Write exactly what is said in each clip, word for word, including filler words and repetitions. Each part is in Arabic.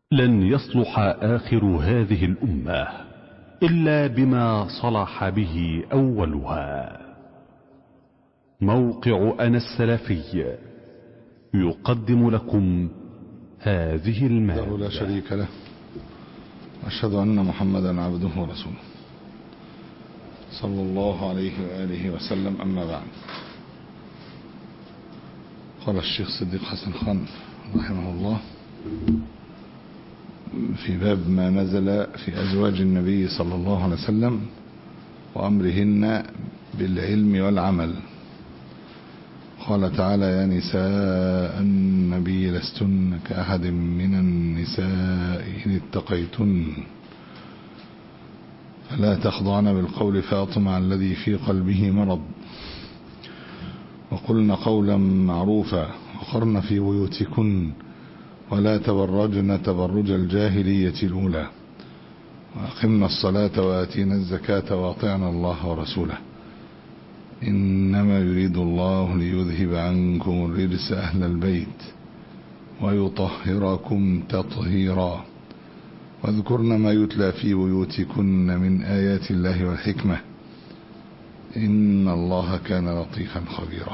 لن يصلح آخر هذه الأمة إلا بما صلح به أولها. موقع أنا السلفي يقدم لكم هذه المادة. لا شريك له، أشهد أن محمدا عبده ورسوله صلى الله عليه وآله وسلم. أما بعد، قال الشيخ صديق حسن خان رحمه الله في باب ما نزل في أزواج النبي صلى الله عليه وسلم وأمرهن بالعلم والعمل. قال تعالى: يا نساء النبي لستن كأحد من النساء إن اتقيتن فلا تخضعن بالقول فيطمع الذي في قلبه مرض وقلن قولا معروفا وقرن في بيوتكن ولا تبرجن تبرج الجاهلية الأولى وأقمنا الصلاة وآتينا الزكاة وأطعنا الله ورسوله إنما يريد الله ليذهب عنكم الرجس أهل البيت ويطهركم تطهيرا واذكرن ما يتلى في بيوتكن من آيات الله والحكمة إن الله كان لطيفا خبيرا.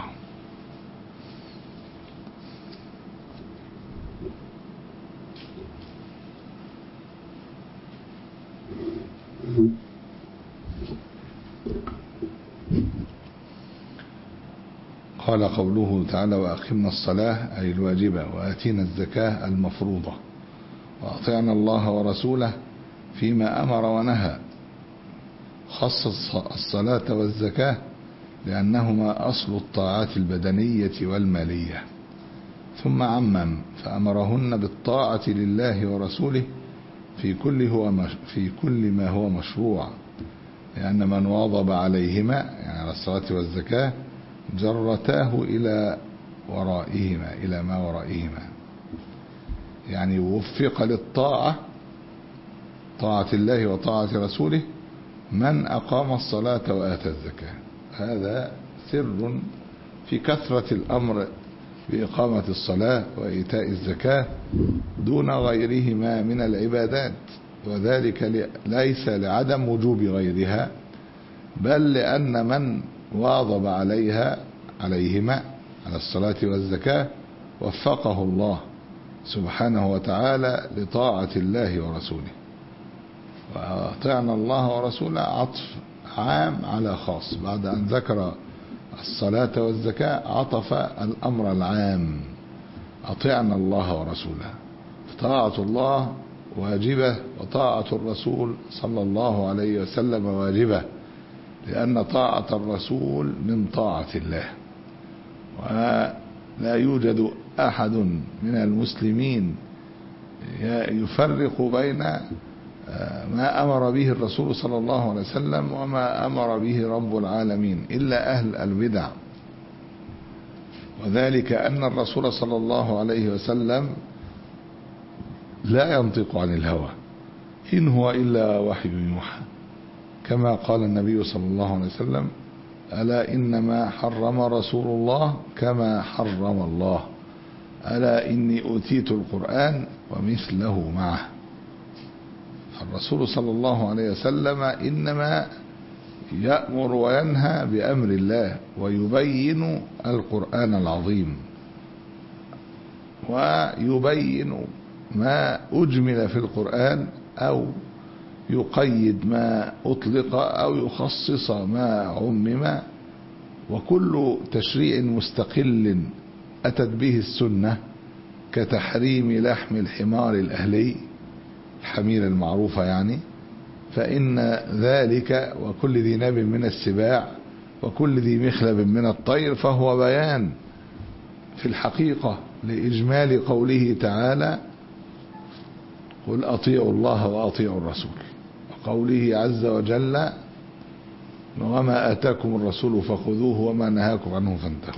قال قوله تعالى: وأقمنا الصلاة أي الواجبة وآتينا الزكاة المفروضة وأطعنا الله ورسوله فيما أمر ونهى. خصص الصلاة والزكاة لأنهما أصل الطاعات البدنية والمالية، ثم عمم فأمرهن بالطاعة لله ورسوله في كل هو في كل ما هو مشروع، لأن من واظب عليهما يعني على الصلاة والزكاة جرتاه إلى ورائهما إلى ما ورائهما، يعني وفق للطاعة طاعة الله وطاعة رسوله من أقام الصلاة وآتى الزكاة. هذا سر في كثرة الأمر بإقامة الصلاة وإيتاء الزكاة دون غيرهما من العبادات، وذلك ليس لعدم وجوب غيرها بل لأن من واظب عليها عليهما على الصلاة والزكاة وفقه الله سبحانه وتعالى لطاعة الله ورسوله. وأطعنا الله ورسوله عطف عام على خاص، بعد أن ذكر الصلاة والزكاة عطف الأمر العام: أطعنا الله ورسوله. طاعة الله واجبة وطاعة الرسول صلى الله عليه وسلم واجبة، لأن طاعة الرسول من طاعة الله، ولا يوجد أحد من المسلمين يفرق بين ما أمر به الرسول صلى الله عليه وسلم وما أمر به رب العالمين إلا أهل البدع، وذلك أن الرسول صلى الله عليه وسلم لا ينطق عن الهوى إن هو إلا وحي يوحى، كما قال النبي صلى الله عليه وسلم: ألا إنما حرم رسول الله كما حرم الله، ألا إني أوتيت القرآن ومثله معه. الرسول صلى الله عليه وسلم إنما يأمر وينهى بأمر الله ويبين القرآن العظيم ويبين ما أجمل في القرآن أو يقيد ما أطلق أو يخصص ما عمم، وكل تشريع مستقل أتت به السنة كتحريم لحم الحمار الأهلي الحمير المعروفة يعني، فإن ذلك وكل ذي ناب من السباع وكل ذي مخلب من الطير فهو بيان في الحقيقة لإجمال قوله تعالى: قل أطيعوا الله وأطيعوا الرسول، وقوله عز وجل: وما آتاكم الرسول فخذوه وما نهاكم عنه فانتهوا،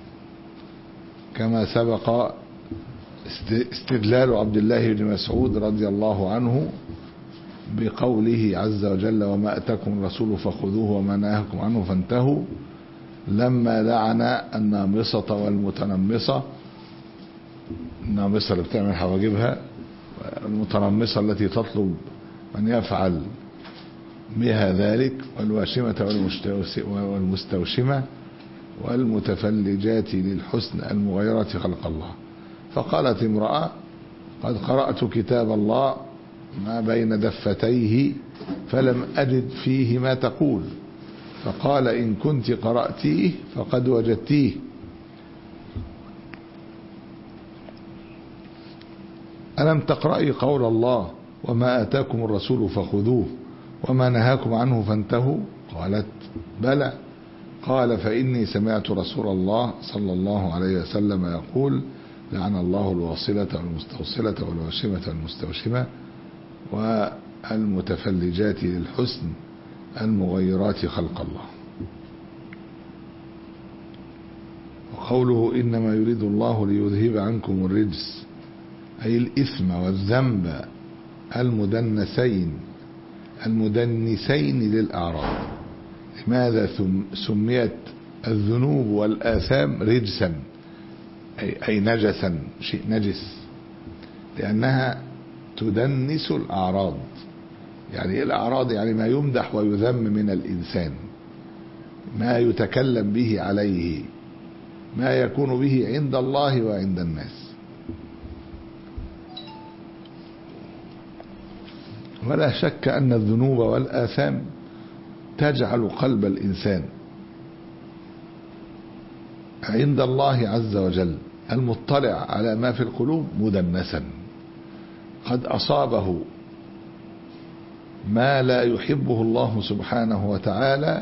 كما سبق استدلال عبد الله بن مسعود رضي الله عنه بقوله عز وجل: وما أتاكم الرسول فخذوه وما نهاكم عنه فانتهوا، لما لعن النامصة والمتنمصة، النامصة اللي بتعمل حواجبها المتنمصة التي تطلب من يفعل بها ذلك، والواشمة والمستوشمة والمتفلجات للحسن المغيرة خلق الله. فقالت امرأة: قد قرأت كتاب الله ما بين دفتيه فلم أجد فيه ما تقول. فقال: إن كنت قرأتيه فقد وجدتيه. ألم تقرأي قول الله: وما آتاكم الرسول فخذوه وما نهاكم عنه فانتهوا؟ قالت: بلى. قال: فإني سمعت رسول الله صلى الله عليه وسلم يقول: لعن الله الواصلة والمستوصلة والواشمة والمستوشمة والمتفلجات للحسن المغيرات خلق الله. وقوله: إنما يريد الله ليذهب عنكم الرجس، أي الإثم والذنب المدنسين المدنسين للأعراض. لماذا سميت الذنوب والآثام رجسا أي نجسا، شيء نجس؟ لأنها تدنس الأعراض. يعني الأعراض يعني ما يمدح ويذم من الإنسان، ما يتكلم به عليه، ما يكون به عند الله وعند الناس. ولا شك أن الذنوب والآثام تجعل قلب الإنسان عند الله عز وجل المطلع على ما في القلوب مدنسا، قد أصابه ما لا يحبه الله سبحانه وتعالى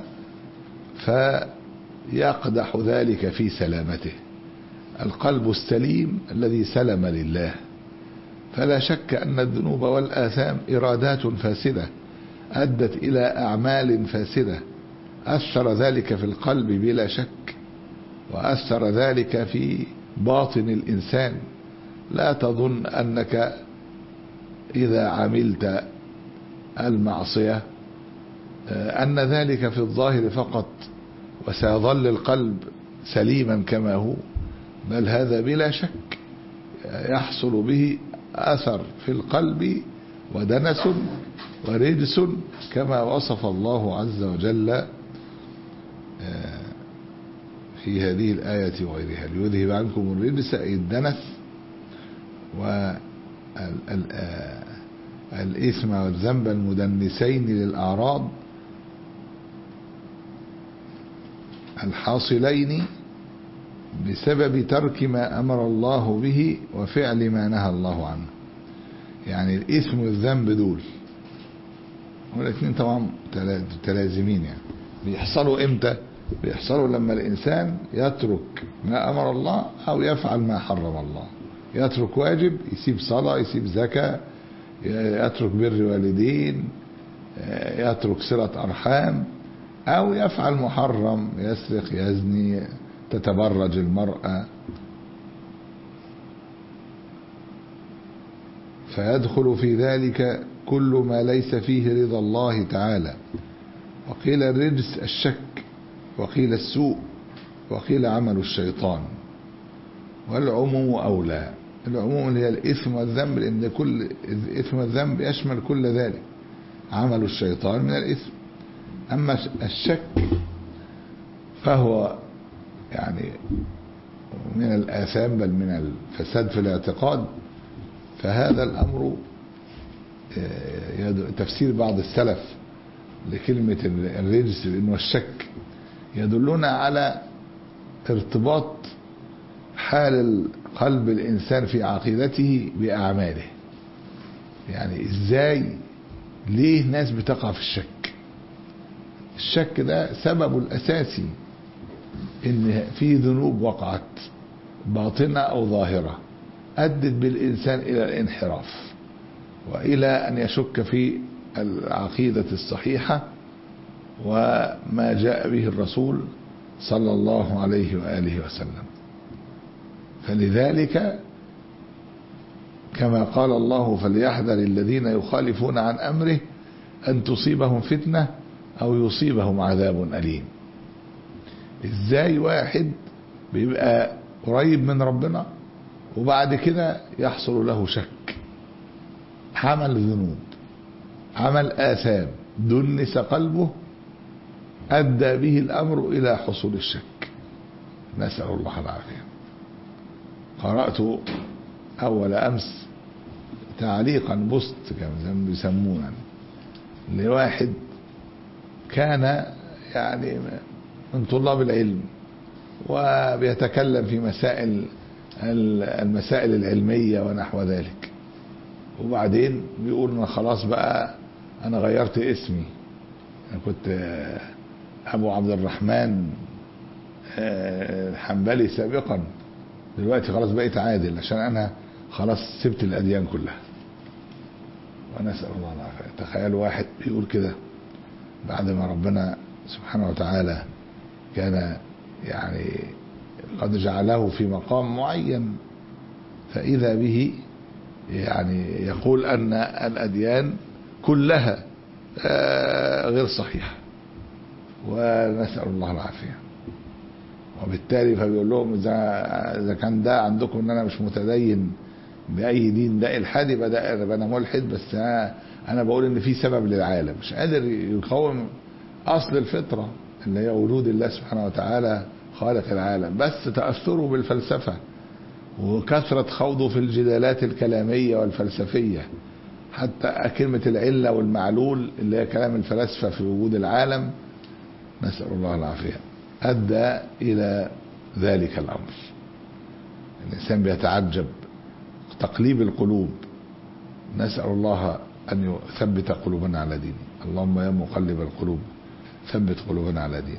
فيقدح ذلك في سلامته. القلب السليم الذي سلم لله. فلا شك أن الذنوب والآثام إرادات فاسدة أدت إلى أعمال فاسدة، أثر ذلك في القلب بلا شك، وأثر ذلك في باطن الإنسان. لا تظن أنك إذا عملت المعصية أن ذلك في الظاهر فقط وسيظل القلب سليما كما هو، بل هذا بلا شك يحصل به أثر في القلب ودنس ورجس كما وصف الله عز وجل في هذه الآية وغيرها: ليذهب عنكم الرجس أي الدنس والإثم والذنب المدنسين للأعراض الحاصلين بسبب ترك ما أمر الله به وفعل ما نهى الله عنه. يعني الإثم والذنب دول والاثنين طبعا متلازمين. يعني بيحصلوا امتى؟ بيحصلوا لما الإنسان يترك ما أمر الله أو يفعل ما حرم الله. يترك واجب، يسيب صلاة، يسيب زكاة، يترك بر والدين، يترك صلة أرحام، أو يفعل محرم، يسرق، يزني، تتبرج المرأة. فيدخل في ذلك كل ما ليس فيه رضا الله تعالى. وقيل الرجس الشك، وقيل السوء، وقيل عمل الشيطان، والعموم أولى. العموم اللي هي الإثم والذنب، لأن كل الإثم والذنب يشمل كل ذلك. عمل الشيطان من الإثم. أما الشك فهو يعني من الآثام، بل من الفساد في الاعتقاد. فهذا الأمر تفسير بعض السلف لكلمة الرجس بأنه الشك يدلنا على ارتباط حال قلب الإنسان في عقيدته بأعماله. يعني إزاي، ليه ناس بتقع في الشك؟ الشك ده سببه الأساسي إن في ذنوب وقعت باطنة أو ظاهرة أدت بالإنسان إلى الانحراف وإلى أن يشك في العقيدة الصحيحة وما جاء به الرسول صلى الله عليه وآله وسلم. فلذلك كما قال الله: فليحذر الذين يخالفون عن أمره أن تصيبهم فتنة أو يصيبهم عذاب أليم. إزاي واحد بيبقى قريب من ربنا وبعد كده يحصل له شك؟ عمل ذنوب، عمل آثام، دنس قلبه، أدى به الأمر إلى حصول الشك، نسأل الله العافية. قرأت أول أمس تعليقا بوست كما بيسمونه لواحد كان يعني من طلاب العلم وبيتكلم في مسائل المسائل العلمية ونحو ذلك، وبعدين بيقول أنا خلاص بقى أنا غيرت اسمي، أنا كنت أبو عبد الرحمن الحنبلي سابقا، دلوقتي خلاص بقيت عادل عشان أنا خلاص سبت الأديان كلها. ونسأل الله العافية. تخيل واحد بيقول كده بعد ما ربنا سبحانه وتعالى كان يعني قد جعله في مقام معين، فإذا به يعني يقول أن الأديان كلها غير صحيحة، ونسأل الله العافية. وبالتالي فبيقول لهم إذا كان ده عندكم أن أنا مش متدين بأي دين ده إلحاد، يبقى ده أنا ملحد، بس أنا, أنا بقول إن في سبب للعالم، مش قادر يقاوم أصل الفطرة اللي هي وجود الله سبحانه وتعالى خالق العالم، بس تأثره بالفلسفة وكثرة خوضه في الجدالات الكلامية والفلسفية، حتى كلمة العلة والمعلول اللي هي كلام الفلاسفة في وجود العالم، نسأل الله العافية، أدى إلى ذلك الأمر. الإنسان بيتعجب تقليب القلوب، نسأل الله أن يثبت قلوبنا على دينه. اللهم يا مقلب القلوب ثبت قلوبنا على دينه.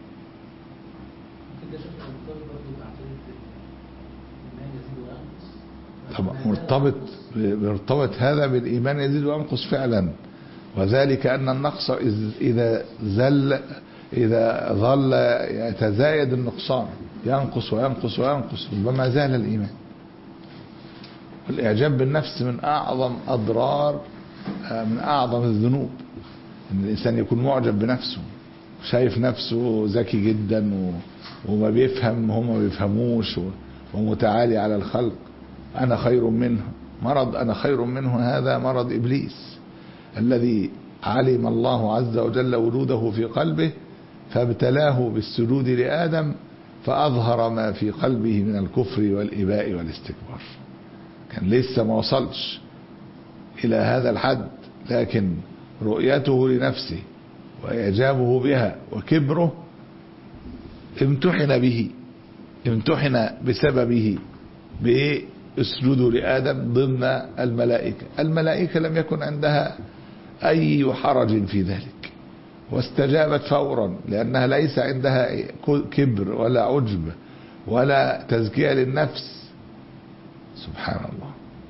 طبعا مرتبط مرتبط هذا بالإيمان يزيد وينقص فعلا، وذلك أن النقص إذا زل إذا ظل يتزايد النقصان ينقص وينقص وينقص ربما زال الإيمان. والإعجاب بالنفس من أعظم أضرار من أعظم الذنوب، إن الإنسان يكون معجب بنفسه، شايف نفسه ذكي جدا وما بيفهم هم ما بيفهموش ومتعالي على الخلق، أنا خير منه. مرض أنا خير منه هذا مرض إبليس الذي علم الله عز وجل وجوده في قلبه فابتلاه بالسجود لآدم فأظهر ما في قلبه من الكفر والإباء والاستكبار. كان لسه ما وصلش إلى هذا الحد، لكن رؤيته لنفسه وإعجابه بها وكبره امتحن به، امتحن بسببه بإيه؟ اسجدوا لآدم ضمن الملائكة. الملائكة لم يكن عندها أي حرج في ذلك، واستجابت فورا، لأنها ليس عندها كبر ولا عجب ولا تزكية للنفس. سبحان الله.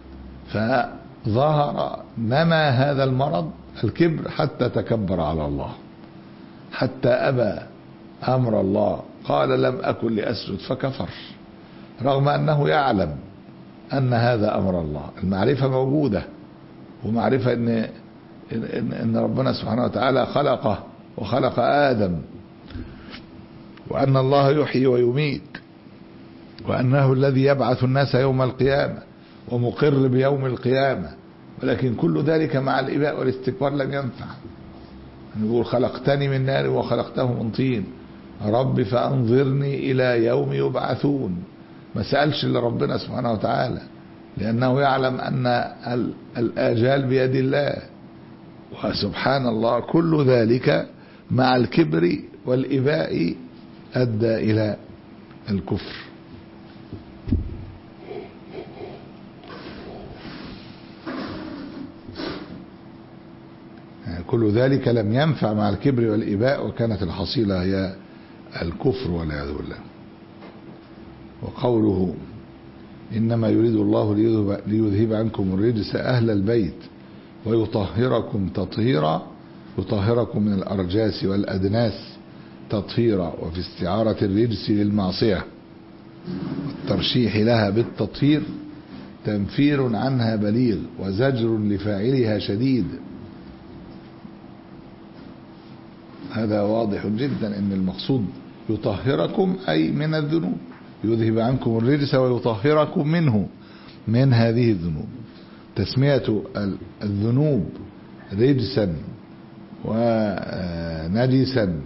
فظهر نما هذا المرض الكبر حتى تكبر على الله، حتى أبى أمر الله، قال لم أكن لأسجد فكفر، رغم أنه يعلم أن هذا أمر الله. المعرفة موجودة، ومعرفة أن, إن, إن ربنا سبحانه وتعالى خلقه وخلق آدم، وأن الله يحيي ويميت، وأنه الذي يبعث الناس يوم القيامة ومقر بيوم القيامة، ولكن كل ذلك مع الإباء والاستكبار لم ينفع. نقول خلقتني من نار وخلقته من طين، رب فأنظرني إلى يوم يبعثون. ما سألش إلا ربنا سبحانه وتعالى، لأنه يعلم أن الآجال بيد الله. وسبحان الله كل ذلك مع الكبر والإباء أدى إلى الكفر. كل ذلك لم ينفع مع الكبر والإباء، وكانت الحصيلة هي الكفر والعياذ بالله. وقوله إنما يريد الله ليذهب عنكم الرجس أهل البيت ويطهركم تطهيرا، يطهركم من الأرجاس والأدناس تطهيرا، وفي استعارة الرجس للمعصية والترشيح لها بالتطهير تنفير عنها بليغ وزجر لفاعلها شديد. هذا واضح جدا ان المقصود يطهركم اي من الذنوب، يذهب عنكم الرجس ويطهركم منه من هذه الذنوب. تسمية الذنوب رجسا ونجسا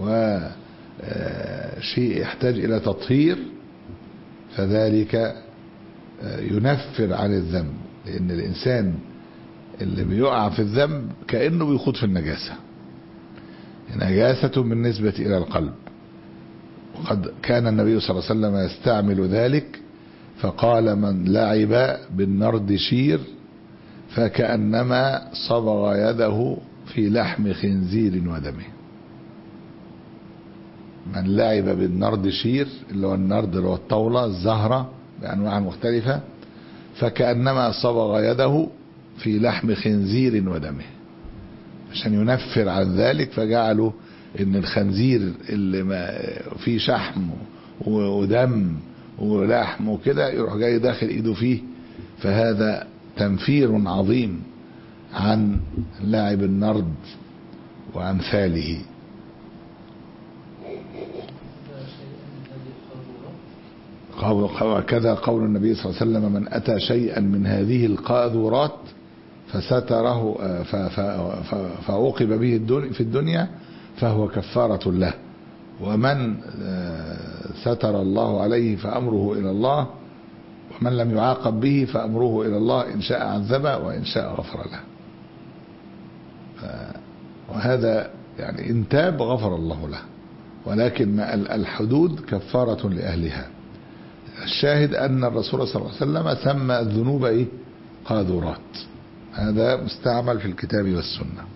وشيء يحتاج إلى تطهير فذلك ينفر عن الذنب، لأن الإنسان اللي بيقع في الذنب كأنه بيخوض في النجاسة، نجاسة بالنسبة إلى القلب. وقد كان النبي صلى الله عليه وسلم يستعمل ذلك فقال: من لعب بالنرد شير فكأنما صبغ يده في لحم خنزير ودمه. من لعب بالنرد شير اللي هو النرد اللي هو الطاولة الزهرة بأنواع مختلفة، فكأنما صبغ يده في لحم خنزير ودمه، عشان ينفر عن ذلك فجعلوا ان الخنزير اللي ما فيه شحم ودم ولحم وكده يروح جاي داخل ايده فيه، فهذا تنفير عظيم عن لاعب النرد وامثاله. وكذا قول النبي صلى الله عليه وسلم: من أتى شيئا من هذه القاذورات فستره فعوقب به في الدنيا فهو كفارة له، ومن ستر الله عليه فأمره إلى الله، ومن لم يعاقب به فأمره إلى الله، إن شاء عذبه وإن شاء غفر له. وهذا يعني إن تاب غفر الله له، ولكن الحدود كفارة لأهلها. الشاهد أن الرسول صلى الله عليه وسلم سمى الذنوب إيه؟ قاذورات. هذا مستعمل في الكتاب والسنة.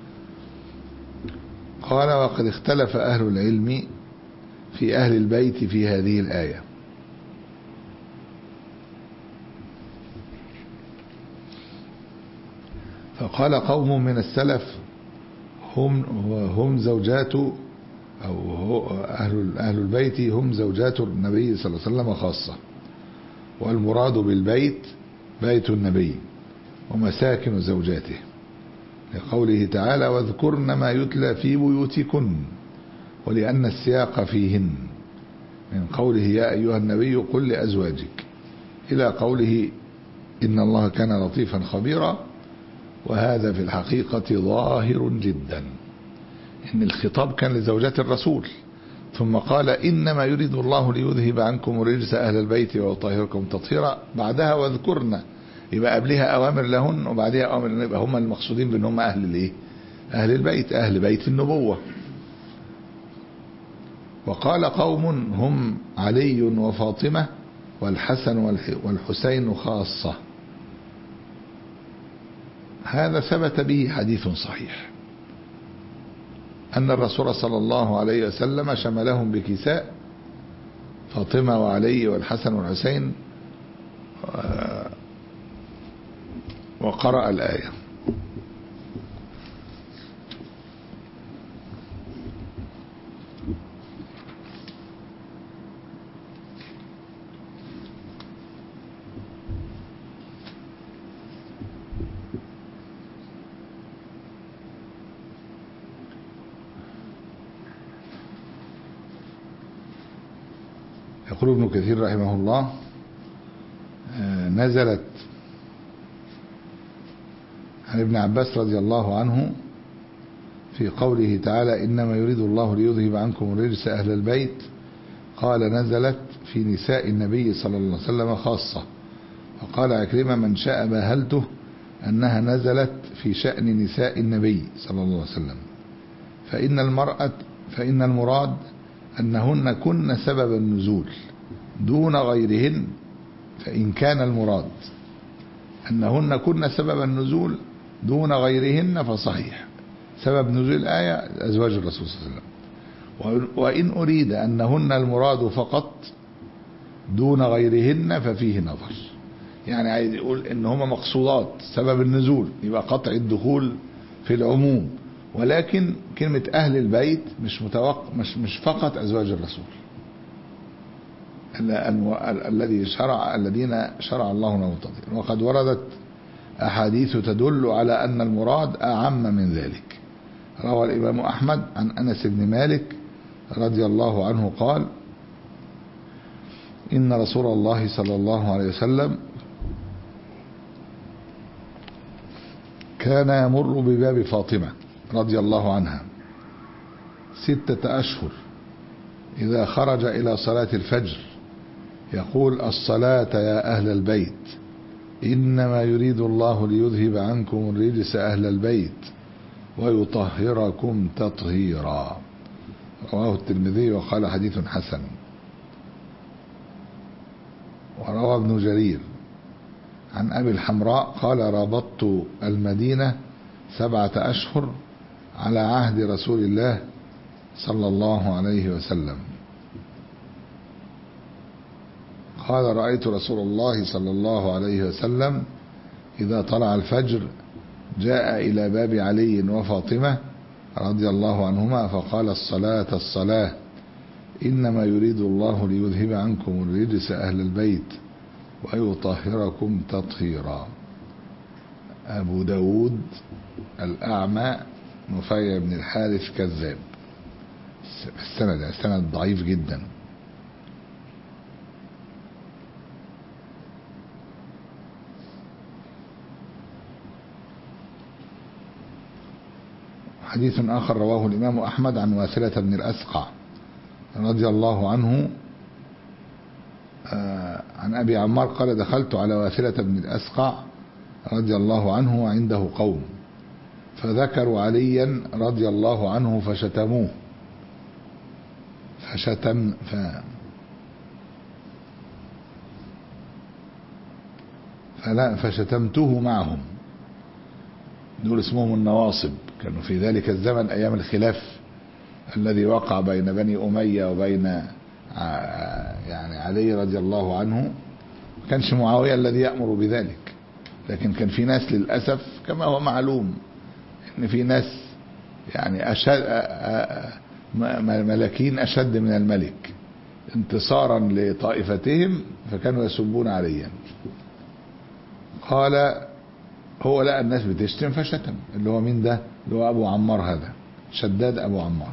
قال: وقد اختلف أهل العلم في أهل البيت في هذه الآية، فقال قوم من السلف: هم هم زوجات أو أهل أهل البيت هم زوجات النبي صلى الله عليه وسلم خاصة، والمراد بالبيت بيت النبي ومساكن زوجاته، لقوله تعالى: واذكرن ما يتلى في بيوتكن، ولأن السياق فيهن، من قوله: يا أيها النبي قل لأزواجك، إلى قوله: إن الله كان لطيفا خبيرا. وهذا في الحقيقة ظاهر جدا، إن الخطاب كان لزوجات الرسول، ثم قال: إنما يريد الله ليذهب عنكم الرجس أهل البيت ويطهركم تطهيرا، بعدها واذكرن، يبقى قبلها أوامر لهن وبعدها أوامر لهن، يبقى هم المقصودين بأنهم أهل الإيه؟ أهل البيت، أهل بيت النبوة. وقال قوم: هم علي وفاطمة والحسن والحسين خاصة. هذا ثبت به حديث صحيح أن الرسول صلى الله عليه وسلم شملهم بكساء، فاطمة وعلي والحسن والحسين، وقرأ الآية. يقول ابن كثير رحمه الله: نزلت عن ابن عباس رضي الله عنه في قوله تعالى: إنما يريد الله ليذهب عنكم الرجس أهل البيت، قال: نزلت في نساء النبي صلى الله عليه وسلم خاصة. وقال عكرمة: من شاء باهلته أنها نزلت في شأن نساء النبي صلى الله عليه وسلم، فإن المرأة فإن المراد أنهن كن سبب النزول دون غيرهن. فإن كان المراد أنهن كن سبب النزول دون غيرهن فصحيح، سبب نزول الآية أزواج الرسول صلى الله عليه وسلم. وإن أريد أنهن المراد فقط دون غيرهن ففيه نظر، يعني عايز يقول إن هما مقصودات سبب النزول، يبقى قطع الدخول في العموم، ولكن كلمة أهل البيت مش متوقع مش مش فقط أزواج الرسول الذي شرع الذين شرع الله له تطهير. وقد وردت أحاديث تدل على أن المراد أعم من ذلك. روى الإمام أحمد عن أنس بن مالك رضي الله عنه قال: إن رسول الله صلى الله عليه وسلم كان يمر بباب فاطمة رضي الله عنها ستة أشهر إذا خرج إلى صلاة الفجر يقول: الصلاة يا أهل البيت، إنما يريد الله ليذهب عنكم الرجس أهل البيت ويطهركم تطهيرا. رواه الترمذي وقال حديث حسن. وروى ابن جرير عن أبي الحمراء قال: ربطت المدينة سبعة أشهر على عهد رسول الله صلى الله عليه وسلم. قال: رأيت رسول الله صلى الله عليه وسلم إذا طلع الفجر جاء إلى باب علي وفاطمة رضي الله عنهما فقال: الصلاة الصلاة، إنما يريد الله ليذهب عنكم الرجس أهل البيت ويطهركم تطهيرا. أبو داود الأعمى نفيع بن الحارث كذاب. السند السند ضعيف جدا. حديث آخر رواه الإمام أحمد عن واثلة بن الأسقع رضي الله عنه عن أبي عمار قال: دخلت على واثلة بن الأسقع رضي الله عنه وعنده قوم فذكروا عليا رضي الله عنه فشتموه فشتم ف فلا فشتمته معهم. دول اسمهم النواصب، كانوا في ذلك الزمن أيام الخلاف الذي وقع بين بني أمية وبين يعني علي رضي الله عنه. ما كانش معاوية الذي يأمر بذلك، لكن كان في ناس للأسف كما هو معلوم ان في ناس يعني أشد ملكين أشد من الملك انتصارا لطائفتهم، فكانوا يسبون عليا. قال: هو لقى الناس بتشتم فشتم. اللي هو مين ده؟ اللي هو أبو عمار، هذا شداد أبو عمار.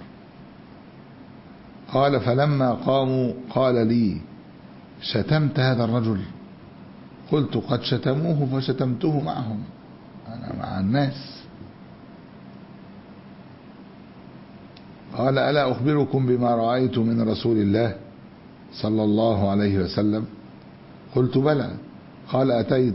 قال: فلما قاموا قال لي: شتمت هذا الرجل؟ قلت: قد شتموه فشتمته معهم، أنا مع الناس. قال: ألا أخبركم بما رأيت من رسول الله صلى الله عليه وسلم؟ قلت: بلى. قال: أتيت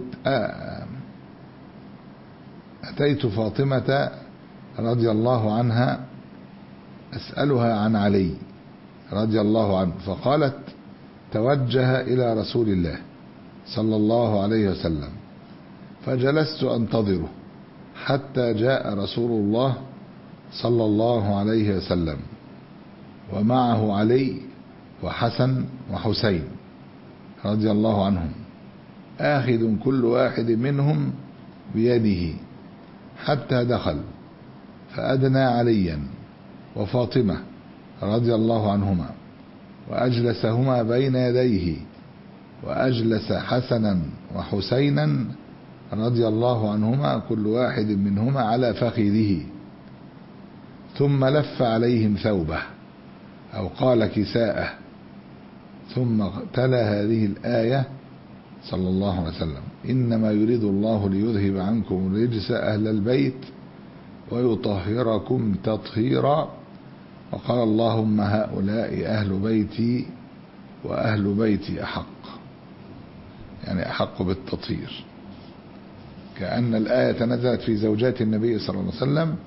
أتيت فاطمة رضي الله عنها أسألها عن علي رضي الله عنه، فقالت: توجه إلى رسول الله صلى الله عليه وسلم، فجلست أنتظره حتى جاء رسول الله صلى الله عليه وسلم ومعه علي وحسن وحسين رضي الله عنهم، آخذ كل واحد منهم بيده، حتى دخل فأدنى عليا وفاطمة رضي الله عنهما وأجلسهما بين يديه، وأجلس حسنا وحسينا رضي الله عنهما كل واحد منهما على فخذه، ثم لف عليهم ثوبه أو قال كساءه، ثم تلا هذه الآية صلى الله عليه وسلم: إنما يريد الله ليذهب عنكم الرجس أهل البيت ويطهركم تطهيرا. وقال: اللهم هؤلاء أهل بيتي وأهل بيتي أحق، يعني أحق بالتطهير، كأن الآية نزلت في زوجات النبي صلى الله عليه وسلم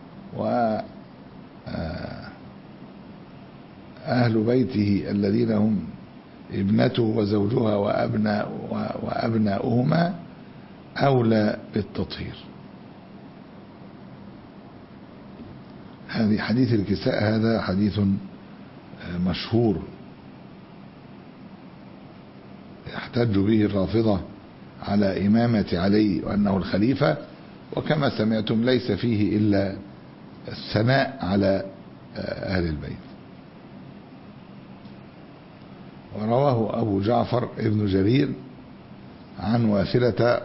وأهل بيته الذين هم ابنته وزوجها وأبناء وأبناؤهما أولى بالتطهير. هذه حديث الكساء هذا حديث مشهور يحتج به الرافضة على إمامة علي وأنه الخليفة، وكما سمعتم ليس فيه إلا الثناء على أهل البيت. ورواه أبو جعفر ابن جرير عن واثلة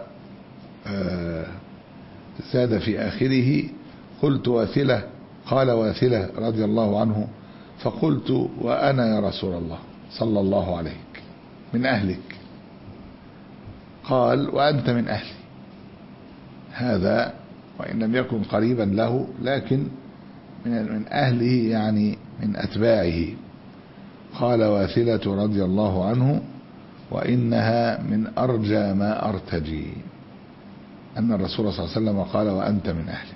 زاد في آخره: قلت واثلة، قال واثلة رضي الله عنه: فقلت: وأنا يا رسول الله صلى الله عليك من أهلك؟ قال: وأنت من أهلي. هذا وإن لم يكن قريبا له لكن من من أهله يعني من أتباعه. قال واثلة رضي الله عنه: وإنها من أرجى ما أرتجي، أن الرسول صلى الله عليه وسلم قال: وأنت من أهلي.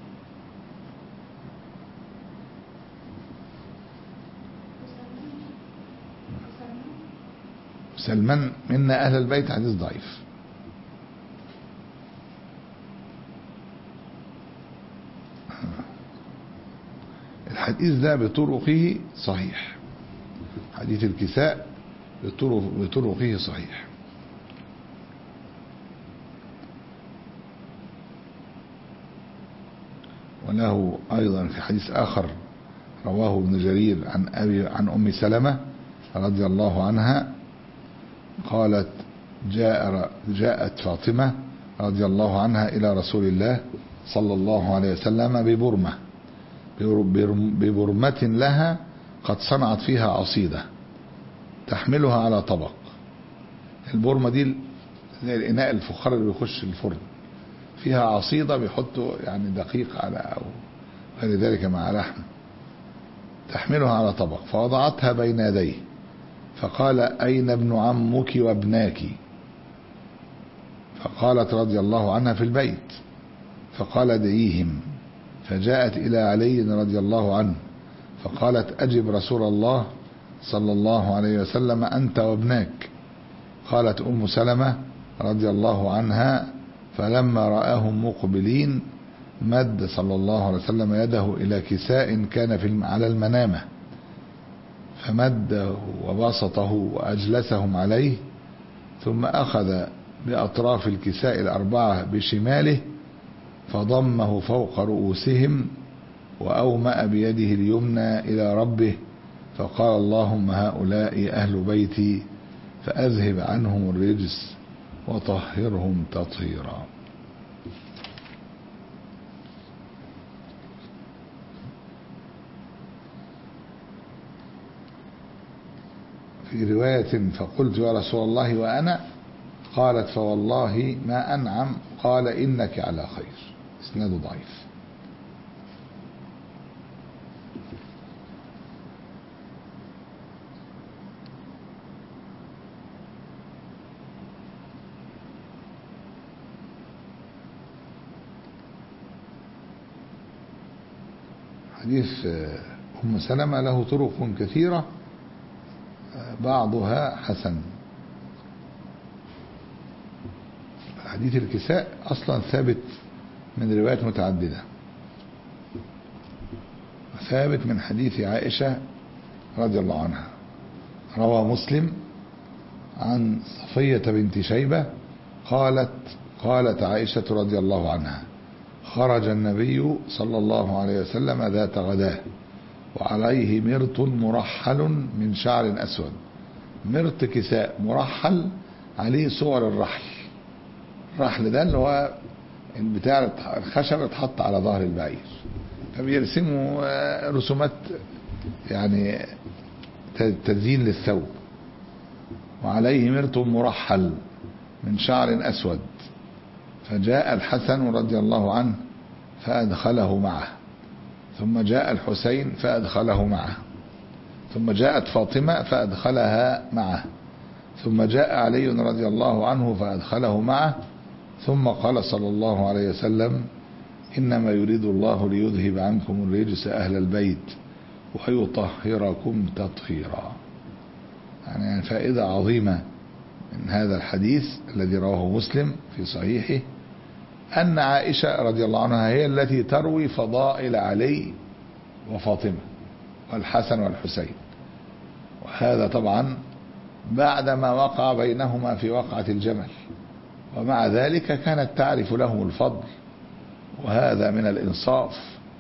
سلمان منا أهل البيت حديث ضعيف. الحديث ده بطرقه صحيح، حديث الكساء بطرقه صحيح. وله أيضا في حديث آخر رواه ابن جرير عن أبي عن أم سلمة رضي الله عنها قالت: جاء جاءت فاطمة رضي الله عنها إلى رسول الله صلى الله عليه وسلم ببرمة ببرمة لها قد صنعت فيها عصيدة تحملها على طبق. البرمة دي زي الإناء الفخار اللي بيخش الفرن، فيها عصيدة بيحطوا يعني دقيق على أو غير ذلك مع لحم، تحملها على طبق. فوضعتها بين يديه فقال: أين ابن عمك وابناك؟ فقالت رضي الله عنها: في البيت. فقال: ادعيهم. فجاءت إلى علي رضي الله عنه فقالت: أجب رسول الله صلى الله عليه وسلم أنت وابناك. قالت أم سلمة رضي الله عنها: فلما رآهم مقبلين مد صلى الله عليه وسلم يده إلى كساء كان في على المنامة فمده وبسطه وأجلسهم عليه، ثم أخذ بأطراف الكساء الأربعة بشماله فضمه فوق رؤوسهم وأومأ بيده اليمنى إلى ربه فقال: اللهم هؤلاء أهل بيتي فأذهب عنهم الرجس وطهرهم تطهيرا. في رواية: فقلت يا رسول الله وأنا؟ قالت: فوالله ما أنعم. قال: إنك على خير. اسناد ضعيف. حديث أم سلمة له طرق كثيرة بعضها حسن. حديث الكساء أصلا ثابت من روايات متعددة، ثابت من حديث عائشة رضي الله عنها. روى مسلم عن صفية بنت شيبة قالت قالت عائشة رضي الله عنها: خرج النبي صلى الله عليه وسلم ذات غداه وعليه مرط مرحل من شعر أسود. مرط كساء مرحل عليه صور الرحل. الرحل ده اللي هو بتاع الخشب اتحط على ظهر البعير، فبيرسموا رسومات يعني تزيين للثوب. وعليه مرط مرحل من شعر أسود. فجاء الحسن رضي الله عنه فأدخله معه، ثم جاء الحسين فأدخله معه، ثم جاءت فاطمة فأدخلها معه، ثم جاء علي رضي الله عنه فأدخله معه، ثم قال صلى الله عليه وسلم: إنما يريد الله ليذهب عنكم الرجس أهل البيت ويطهركم تطهيرا. يعني فائدة عظيمة من هذا الحديث الذي رواه مسلم في صحيحه، أن عائشة رضي الله عنها هي التي تروي فضائل علي وفاطمة والحسن والحسين، وهذا طبعا بعدما وقع بينهما في وقعة الجمل، ومع ذلك كانت تعرف لهم الفضل، وهذا من الإنصاف.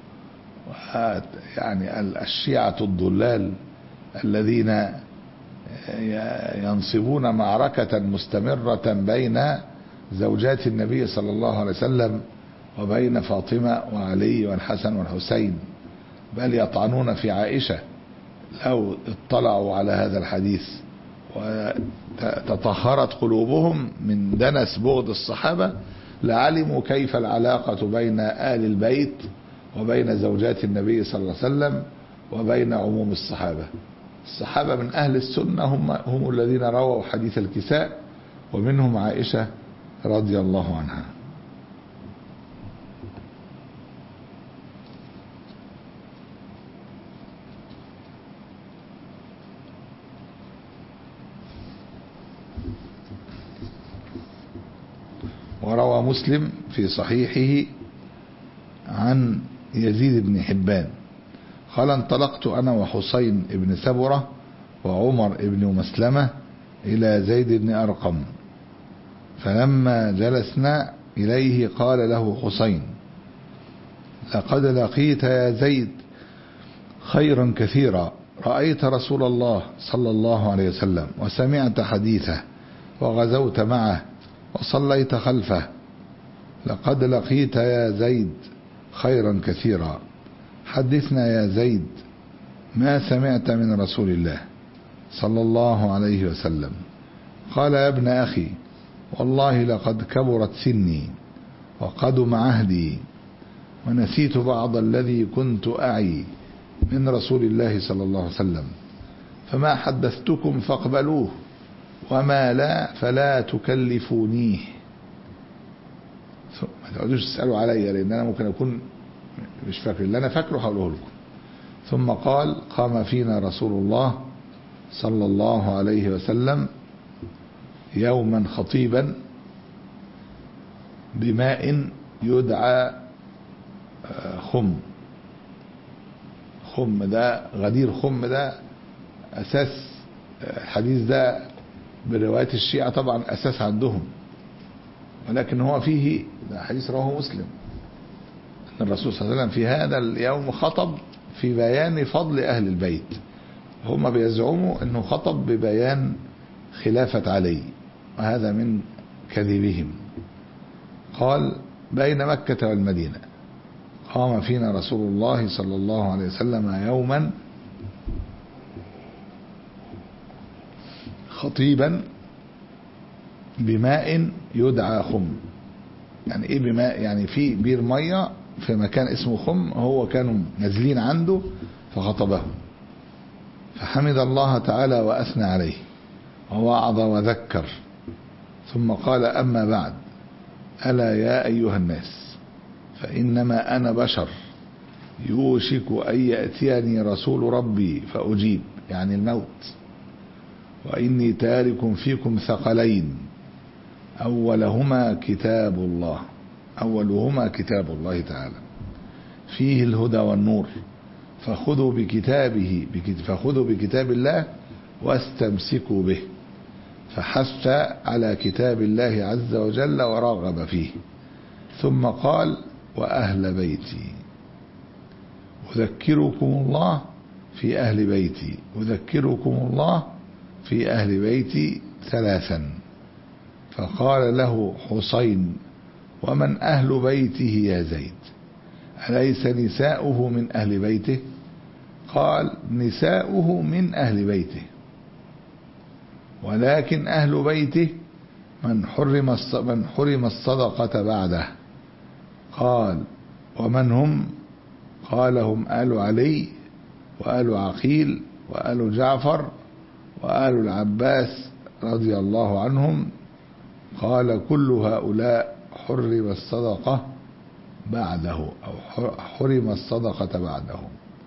يعني الشيعة الضلال الذين ينصبون معركة مستمرة بين زوجات النبي صلى الله عليه وسلم وبين فاطمة وعلي والحسن والحسين، بل يطعنون في عائشة لو اطلعوا على هذا الحديث، وتطهرت قلوبهم من دنس بغض الصحابة لعلموا كيف العلاقة بين آل البيت وبين زوجات النبي صلى الله عليه وسلم وبين عموم الصحابة. الصحابة من أهل السنة هم, هم الذين رووا حديث الكساء، ومنهم عائشة رضي الله عنها. وروى مسلم في صحيحه عن يزيد بن حبان قال: انطلقت أنا وحسين بن ثبرة وعمر بن مسلمة إلى زيد بن أرقم، فلما جلسنا إليه قال له حسين: لقد لقيت يا زيد خيرا كثيرا، رأيت رسول الله صلى الله عليه وسلم وسمعت حديثه وغزوت معه وصليت خلفه. لقد لقيت يا زيد خيرا كثيرا، حدثنا يا زيد ما سمعت من رسول الله صلى الله عليه وسلم. قال: يا ابن أخي، والله لقد كبرت سني وقدم عهدي، ونسيت بعض الذي كنت أعي من رسول الله صلى الله عليه وسلم، فما حدثتكم فاقبلوه، وما لا فلا تكلفونيه. ما تقعدوش تسألوا عليا، لأن أنا ممكن أكون مش فاكر اللي أنا فاكره هقوله لكم. ثم قال: قام فينا رسول الله صلى الله عليه وسلم يوما خطيبا بماء يدعى خم. خم ده غدير، خم ده أساس الحديث ده برواية الشيعة طبعا أساس عندهم، ولكن هو فيه حديث رواه مسلم أن الرسول صلى الله عليه وسلم في هذا اليوم خطب في بيان فضل أهل البيت. هم بيزعموا أنه خطب ببيان خلافة علي، وهذا من كذبهم. قال: بين مكة والمدينة قام فينا رسول الله صلى الله عليه وسلم يوما خطيبا بماء يدعى خم. يعني ايه بماء؟ يعني في بير مية في مكان اسمه خم، هو كانوا نازلين عنده فخطبهم، فحمد الله تعالى وأثنى عليه ووعظ وذكر، ثم قال: أما بعد، ألا يا أيها الناس، فإنما أنا بشر يوشك أن يأتيني رسول ربي فأجيب، يعني الموت، وإني تارك فيكم ثقلين، أولهما كتاب الله أولهما كتاب الله تعالى فيه الهدى والنور، فخذوا بكتابه فخذوا بكتاب الله واستمسكوا به. فحث على كتاب الله عز وجل ورغب فيه، ثم قال: وأهل بيتي أذكركم الله في أهل بيتي أذكركم الله في أهل بيتي ثلاثا. فقال له حسين: ومن أهل بيته يا زيد؟ أليس نساؤه من أهل بيته؟ قال: نساؤه من أهل بيته، ولكن أهل بيته من حرم من حرم الصدقة بعده. قال: ومن هم؟ قال: هم آل علي وآل عقيل وآل جعفر وآل العباس رضي الله عنهم. قال: كل هؤلاء حرم الصدقة بعده، أو حرم الصدقة بعده.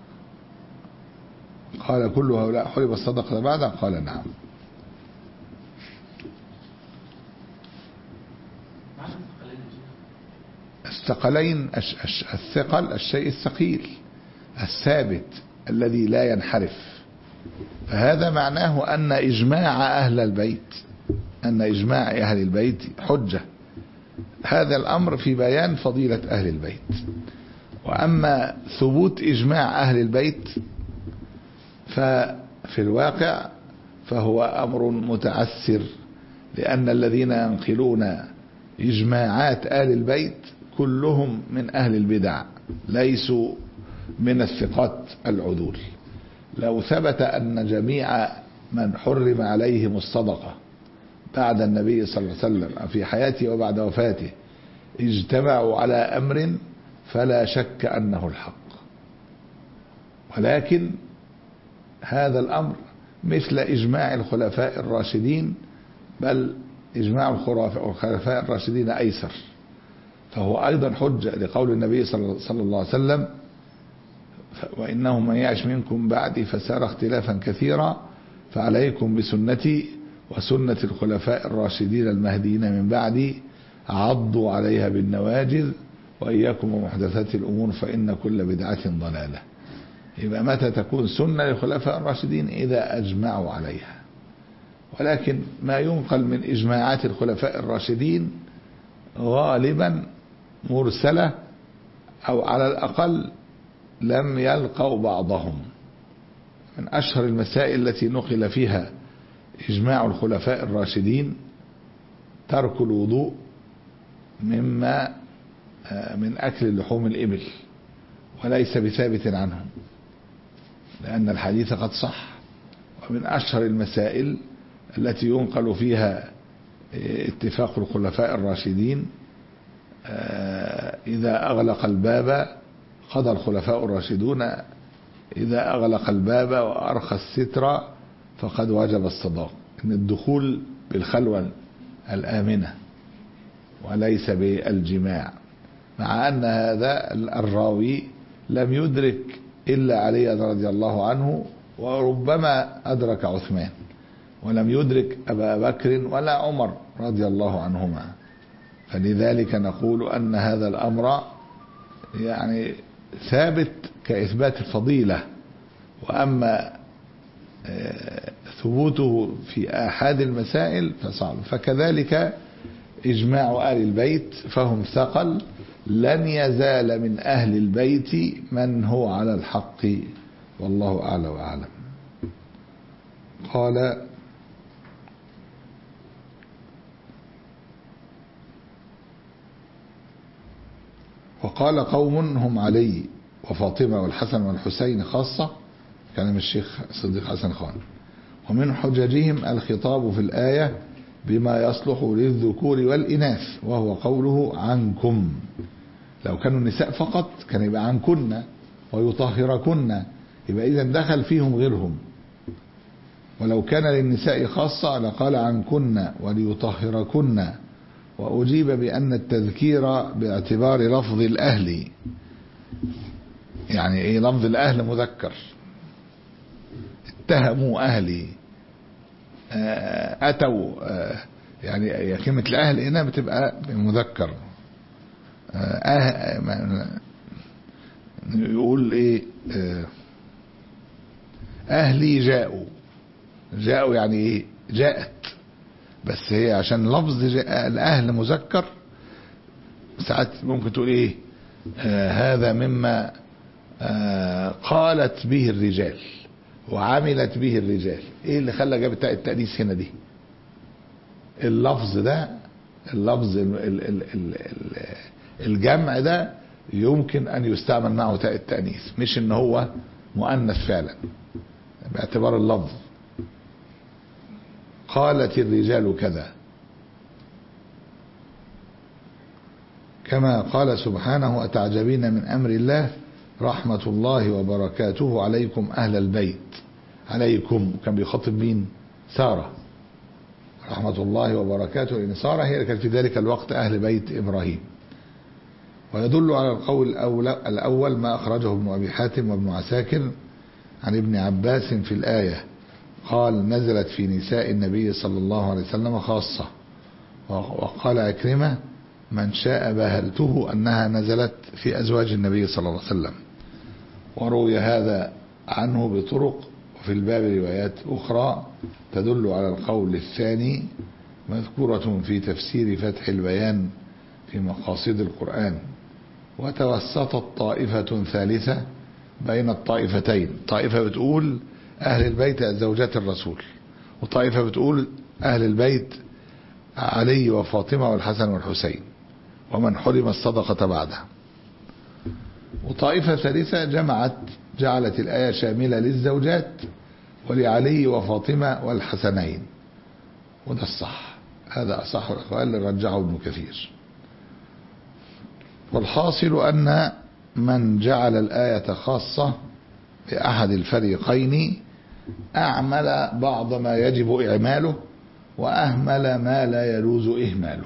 قال: كل هؤلاء حرم الصدقة بعده؟ قال: نعم. الثقلين، الثقل الشيء الثقيل الثابت الذي لا ينحرف، فهذا معناه أن إجماع أهل البيت أن إجماع أهل البيت حجة. هذا الأمر في بيان فضيلة أهل البيت. وأما ثبوت إجماع أهل البيت ففي الواقع فهو أمر متعسر، لأن الذين ينقلون إجماعات آل البيت كلهم من أهل البدع، ليسوا من الثقات العدول. لو ثبت أن جميع من حرم عليهم الصدقة بعد النبي صلى الله عليه وسلم في حياته وبعد وفاته اجتمعوا على أمر فلا شك أنه الحق، ولكن هذا الأمر مثل إجماع الخلفاء الراشدين، بل إجماع الخلفاء الراشدين أيسر، فهو أيضا حجة لقول النبي صلى الله عليه وسلم: وإنه من يعش منكم بعدي فسار اختلافا كثيرا فعليكم بسنتي وسنة الخلفاء الراشدين المهديين من بعدي عضوا عليها بالنواجذ وإياكم ومحدثات الأمور فإن كل بدعة ضلالة. يبقى متى تكون سنة للخلفاء الراشدين؟ إذا أجمعوا عليها. ولكن ما ينقل من إجماعات الخلفاء الراشدين غالبا مرسلة، أو على الأقل لم يلقوا بعضهم. من أشهر المسائل التي نقل فيها إجماع الخلفاء الراشدين ترك الوضوء مما من أكل لحوم الإبل، وليس بثابت عنهم لأن الحديث قد صح. ومن أشهر المسائل التي ينقل فيها اتفاق الخلفاء الراشدين: إذا أغلق الباب، قضى الخلفاء الراشدون: إذا أغلق الباب وأرخى الستر فقد وجب الصداق. إن الدخول بالخلوة الآمنة وليس بالجماع، مع أن هذا الراوي لم يدرك إلا علي رضي الله عنه، وربما أدرك عثمان، ولم يدرك أبا بكر ولا عمر رضي الله عنهما. فلذلك نقول أن هذا الأمر يعني ثابت كإثبات الفضيلة، وأما ثبوته في آحاد المسائل فصعب. فكذلك إجماع آل البيت فهم ثقل، لن يزال من أهل البيت من هو على الحق، والله أعلى وأعلم. قال: وقال قوم هم علي وفاطمة والحسن والحسين خاصة، كلام الشيخ صديق حسن خان، ومن حججهم الخطاب في الآية بما يصلح للذكور والإناث، وهو قوله عنكم. لو كانوا النساء فقط كان يبقى عنكن ويطهركن، يبقى إذا دخل فيهم غيرهم. ولو كان للنساء خاصة لقال عنكن وليطهركن. وأجيب بأن التذكير باعتبار لفظ الأهل، يعني إيه لفظ الأهل مذكر، اتهموا أهلي، أتوا، يعني كلمة الأهل هنا بتبقى مذكر. يقول إيه أهلي جاءوا، جاءوا يعني إيه جاءت، بس هي عشان لفظ الأهل مذكر ساعات ممكن تقول إيه آه هذا مما آه قالت به الرجال وعملت به الرجال. إيه اللي خلى جاب تاء التأنيث هنا دي؟ اللفظ ده، اللفظ ال ال ال ال ال الجمع ده يمكن أن يستعمل معه تاء التأنيث، مش إن هو مؤنث فعلا باعتبار اللفظ. قالت الرجال كذا، كما قال سبحانه: أتعجبين من أمر الله رحمة الله وبركاته عليكم أهل البيت. عليكم كان بيخاطب مين؟ سارة. رحمة الله وبركاته، لأن سارة هي كانت في ذلك الوقت أهل بيت إبراهيم. ويدل على القول الأول ما أخرجه ابن أبي حاتم وابن عساكر عن ابن عباس في الآية، قال: نزلت في نساء النبي صلى الله عليه وسلم خاصة. وقال عكرمة: من شاء بهلته أنها نزلت في أزواج النبي صلى الله عليه وسلم. وروي هذا عنه بطرق، وفي الباب روايات أخرى تدل على القول الثاني مذكورة في تفسير فتح البيان في مقاصد القرآن. وتوسطت طائفة ثالثة بين الطائفتين، طائفة بتقول أهل البيت زوجات الرسول، وطائفة بتقول أهل البيت علي وفاطمة والحسن والحسين ومن حرم الصدقة بعدها. وطائفة ثالثة جمعت جعلت الآية شاملة للزوجات ولعلي وفاطمة والحسنين، وده الصح، هذا أصح الأقوال اللي رجعه ابن كثير. والحاصل أن من جعل الآية خاصة بأحد الفريقين أعمل بعض ما يجب إعماله وأهمل ما لا يجوز إهماله.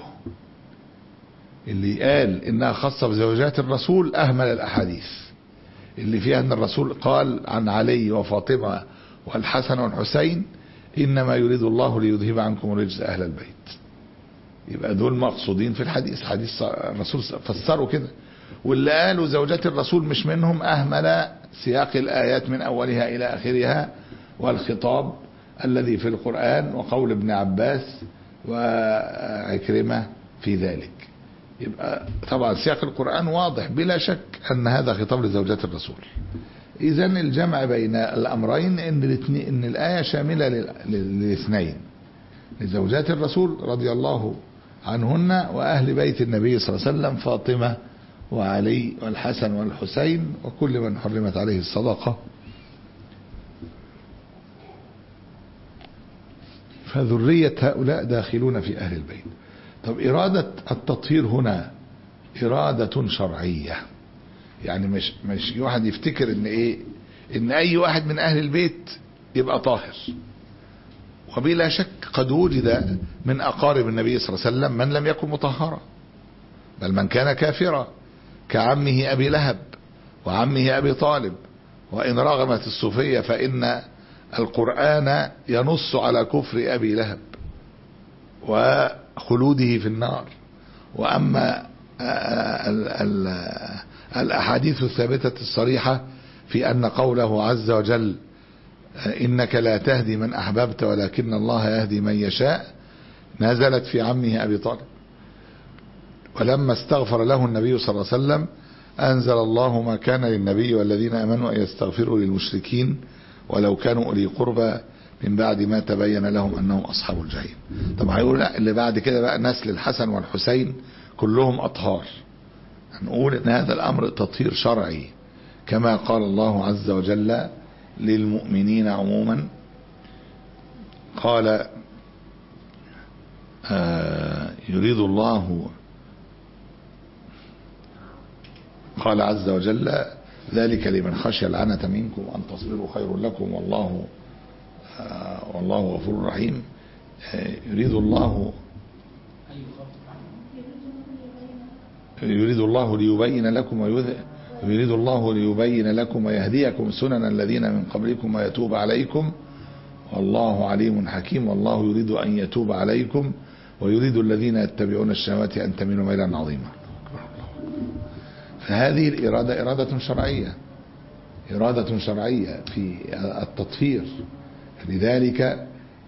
اللي قال إنها خاصة بزوجات الرسول أهمل الأحاديث اللي فيها أن الرسول قال عن علي وفاطمة والحسن والحسين إنما يريد الله ليذهب عنكم رجس أهل البيت. يبقى دول مقصودين في الحديث، حديث الرسول فسروا كده. واللي قالوا زوجات الرسول مش منهم أهمل سياق الآيات من أولها إلى آخرها والخطاب الذي في القرآن وقول ابن عباس وعكرمة في ذلك. يبقى طبعا سياق القرآن واضح بلا شك أن هذا خطاب لزوجات الرسول. إذن الجمع بين الأمرين إن, إن الآية شاملة للاثنين، لزوجات الرسول رضي الله عنهن وأهل بيت النبي صلى الله عليه وسلم فاطمة وعلي والحسن والحسين وكل من حرمت عليه الصدقة. فذرية هؤلاء داخلون في أهل البيت. طب إرادة التطهير هنا إرادة شرعية، يعني مش مش واحد يفتكر إن إيه إن أي واحد من أهل البيت يبقى طاهر. وبلا شك قد وجد من أقارب النبي صلى الله عليه وسلم من لم يكن مطهرا، بل من كان كافرا كعمه أبي لهب وعمه أبي طالب. وإن رغمت الصوفية فإن القرآن ينص على كفر أبي لهب وخلوده في النار. وأما الأحاديث الثابتة الصريحة في أن قوله عز وجل إنك لا تهدي من أحببت ولكن الله يهدي من يشاء نزلت في عمه أبي طالب. ولما استغفر له النبي صلى الله عليه وسلم أنزل الله ما كان للنبي والذين آمنوا أن يستغفروا للمشركين ولو كانوا أولي قربى من بعد ما تبين لهم أنهم أصحاب الجحيم. طبعا يقول لا اللي بعد كده بقى نسل الحسن والحسين كلهم أطهار. هنقول إن هذا الأمر تطهير شرعي كما قال الله عز وجل للمؤمنين عموما. قال آه يريد الله، قال عز وجل ذلك لمن خشي العنة منكم أن تصبروا خير لكم والله آه والله غفور رحيم. آه يريد الله يريد الله ليبين لكم ويذهب يريد الله ليبين لكم ويهديكم سنن الذين من قبلكم ويتوب عليكم والله عليم حكيم. والله يريد أن يتوب عليكم ويريد الذين يتبعون الشهوات أن تميلوا ميلا عظيما. فهذه الإرادة إرادة شرعية، إرادة شرعية في التطهير. لذلك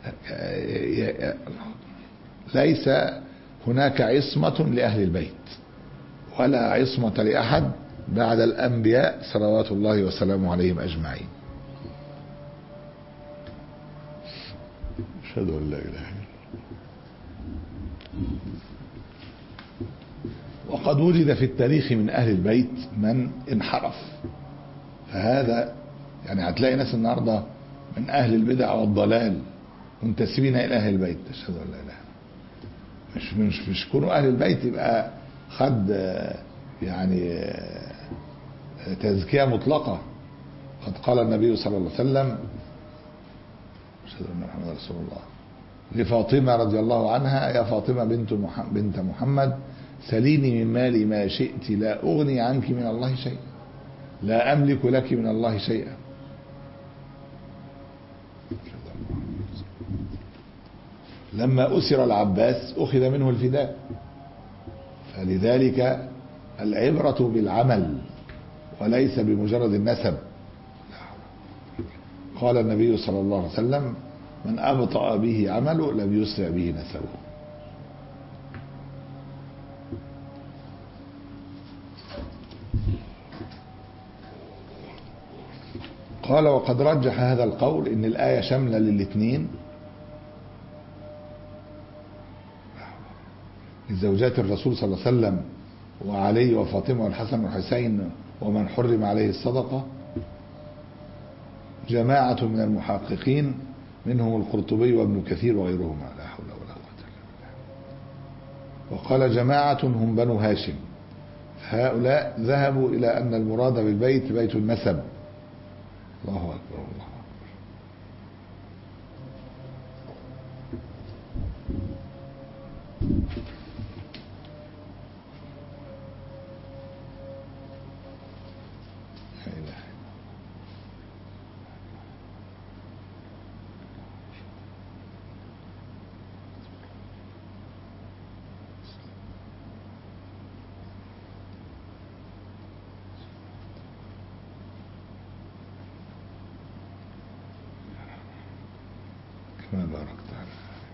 ليس هناك عصمة لأهل البيت ولا عصمة لأحد بعد الأنبياء صلوات الله وسلامه عليهم أجمعين. أشهد أن لا إله إلا الله. وقد وجد في التاريخ من أهل البيت من انحرف، فهذا يعني هتلاقي ناس النهارده من أهل البدع والضلال منتسبين إلى أهل البيت. أشهد أن لا إله. مش مش مش كونوا أهل البيت يبقى خد يعني تزكية مطلقة. قد قال النبي صلى الله عليه وسلم أشهد أن محمد رسول الله لفاطمة رضي الله عنها يا فاطمة بنت محمد, بنت محمد سليني من مالي ما شئت لا أغني عنك من الله شيئا لا أملك لك من الله شيئا. لما أسر العباس أخذ منه الفداء. فلذلك العبرة بالعمل وليس بمجرد النسب. قال النبي صلى الله عليه وسلم من أبطأ به عمله لم يسرع به نسبه. قال وقد رجح هذا القول إن الآية شاملة للاثنين، لزوجات الرسول صلى الله عليه وسلم وعلي وفاطمة والحسن والحسين ومن حرم عليه الصدقة. جماعة من المحققين منهم القرطبي وابن كثير وغيرهما لا حول ولا قوة إلا بالله. وقال جماعة هم بنو هاشم هؤلاء ذهبوا إلى أن المراد بالبيت بيت النسب. الله أكبر الله أكبر. كما باركت على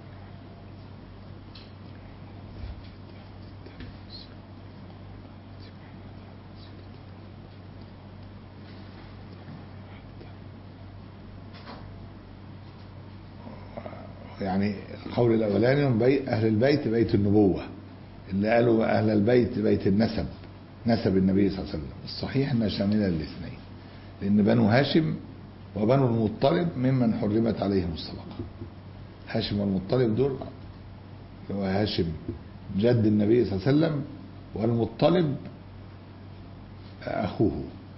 يعني القول الأولاني هم بي أهل البيت بيت النبوة، اللي قالوا أهل البيت بيت النسب، نسب النبي صلى الله عليه وسلم. الصحيح أنها شاملة للاثنين، لأن بنو هاشم وبنو المطلب ممن حرمت عليهم الصدقة. هاشم والمطلب دول هو هاشم جد النبي صلى الله عليه وسلم، والمطلب أخوه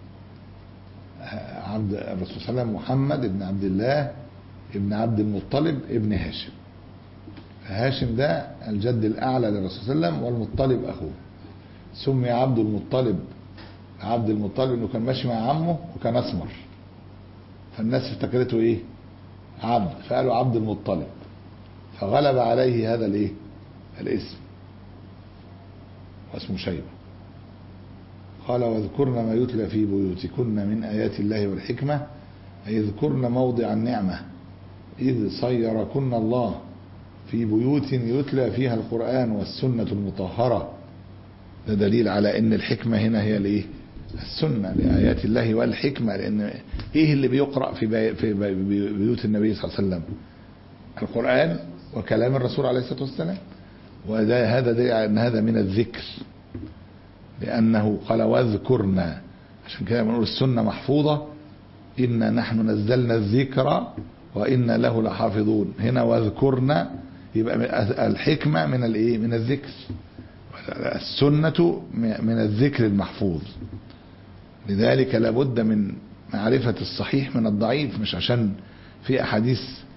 عبد الرسول صلى الله عليه وسلم محمد ابن عبد الله ابن عبد المطلب ابن هاشم. هاشم ده الجد الأعلى للرسول صلى الله عليه وسلم، والمطلب أخوه. سمي عبد المطلب عبد المطلب انه كان ماشي مع عمه وكان اسمر، فالناس افتكرته ايه؟ عبد، فقالوا عبد المطلب، فغلب عليه هذا الايه؟ الاسم، واسمه شيبة. قال واذكرن ما يتلى في بيوتكن من آيات الله والحكمة، أي اذكرن موضع النعمة إذ صيركن الله في بيوت يتلى فيها القرآن والسنة المطهرة. ده دليل على ان الحكمة هنا هي الايه؟ السنة لآيات الله والحكمة. لان ايه اللي بيقرأ في, بي في بيوت النبي صلى الله عليه وسلم؟ القرآن وكلام الرسول عليه الصلاة والسلام. وده هذا دليل على ان هذا من الذكر، لانه قال واذكرنا. عشان كده بنقول السنة محفوظة، إنا نحن نزلنا الذكر وإنا له لحافظون. هنا واذكرنا يبقى الحكمة من الايه؟ من الذكر. السنة من الذكر المحفوظ. لذلك لابد من معرفة الصحيح من الضعيف، مش عشان في أحاديث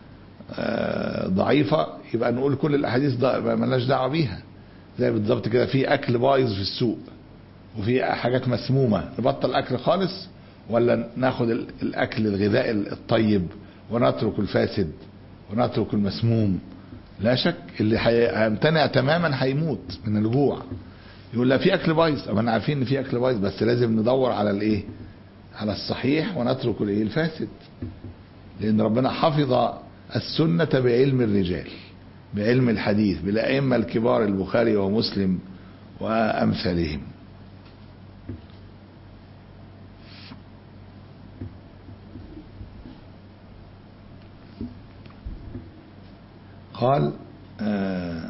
ضعيفة يبقى نقول كل الأحاديث مالناش دعوة بيها. زي بالضبط كده في أكل بايظ في السوق وفي حاجات مسمومة، نبطل أكل خالص ولا ناخد الأكل الغذائي الطيب ونترك الفاسد ونترك المسموم؟ لا شك اللي هيمتنع تماما هيموت من الجوع. يقول لا في اكل بايظ، اما احنا عارفين ان في اكل بايظ، بس لازم ندور على الايه؟ على الصحيح ونترك الايه؟ الفاسد. لان ربنا حفظ السنة بعلم الرجال، بعلم الحديث، بالائمة الكبار البخاري ومسلم وامثالهم. قال آه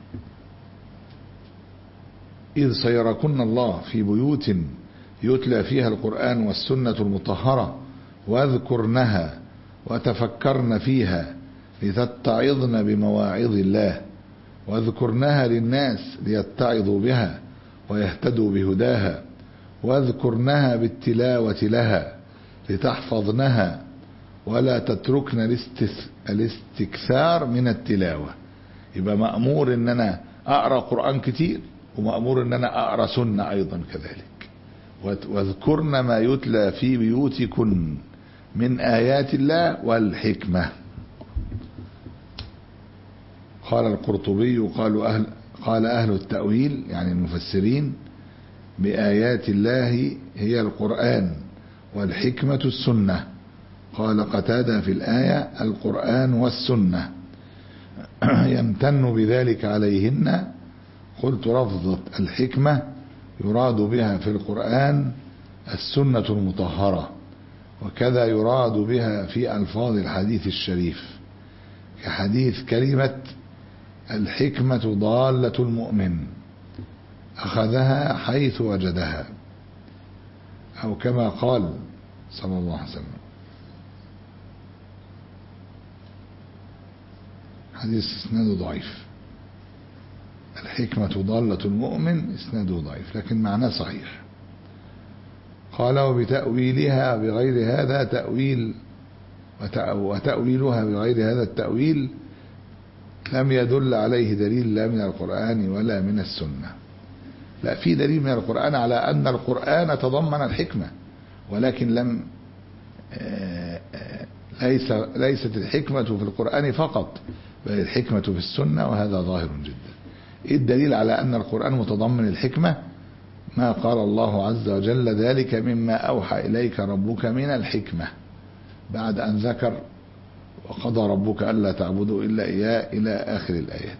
إذ صيركن الله في بيوت يتلى فيها القرآن والسنة المطهرة واذكرنها وتفكرن فيها لتتعظن بمواعظ الله، واذكرنها للناس ليتعظوا بها ويهتدوا بهداها، واذكرنها بالتلاوة لها لتحفظنها ولا تتركن الاستكثار من التلاوة. يبقى مأمور ان انا اقرأ قرآن كتير، ومأمور ان انا اقرأ سنة ايضا كذلك. واذكرن ما يتلى في بيوتكن من آيات الله والحكمة. قال القرطبي قالوا أهل قال أهل التأويل يعني المفسرين بآيات الله هي القرآن والحكمة السنة. قال قتادة في الآية القرآن والسنة يمتن بذلك عليهن. قلت لفظة الحكمة يراد بها في القرآن السنة المطهرة، وكذا يراد بها في ألفاظ الحديث الشريف، كحديث كلمة الحكمة ضالة المؤمن أخذها حيث وجدها، أو كما قال صلى الله عليه وسلم. حديث اسناده ضعيف. الحكمة ضالة المؤمن إسناده ضعيف لكن معناه صحيح. قال وبتأويلها بغير هذا تأويل وتأويلها بغير هذا التأويل لم يدل عليه دليل لا من القرآن ولا من السنة. لا، في دليل من القرآن على أن القرآن تضمن الحكمة، ولكن لم ليس ليست الحكمة في القرآن فقط، بل الحكمة في السنة، وهذا ظاهر جدا. إيه الدليل على أن القرآن متضمن الحكمة؟ ما قال الله عز وجل ذلك مما أوحى إليك ربك من الحكمة، بعد أن ذكر وقضى ربك ألا تعبدوا إلا إياه إلى آخر الآيات.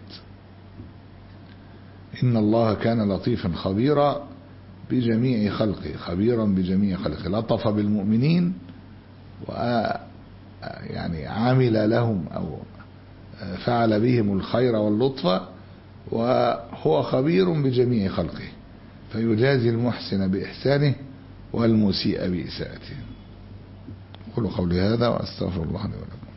إن الله كان لطيفا خبيرا بجميع خلقه، خبيرا بجميع خلقه، لطف بالمؤمنين و يعني عمل لهم أو فعل بهم الخير واللطف، وهو خبير بجميع خلقه فيجازي المحسن بإحسانه والمسيء بإساءته. قولوا قولي هذا وأستغفر الله لي ولكم.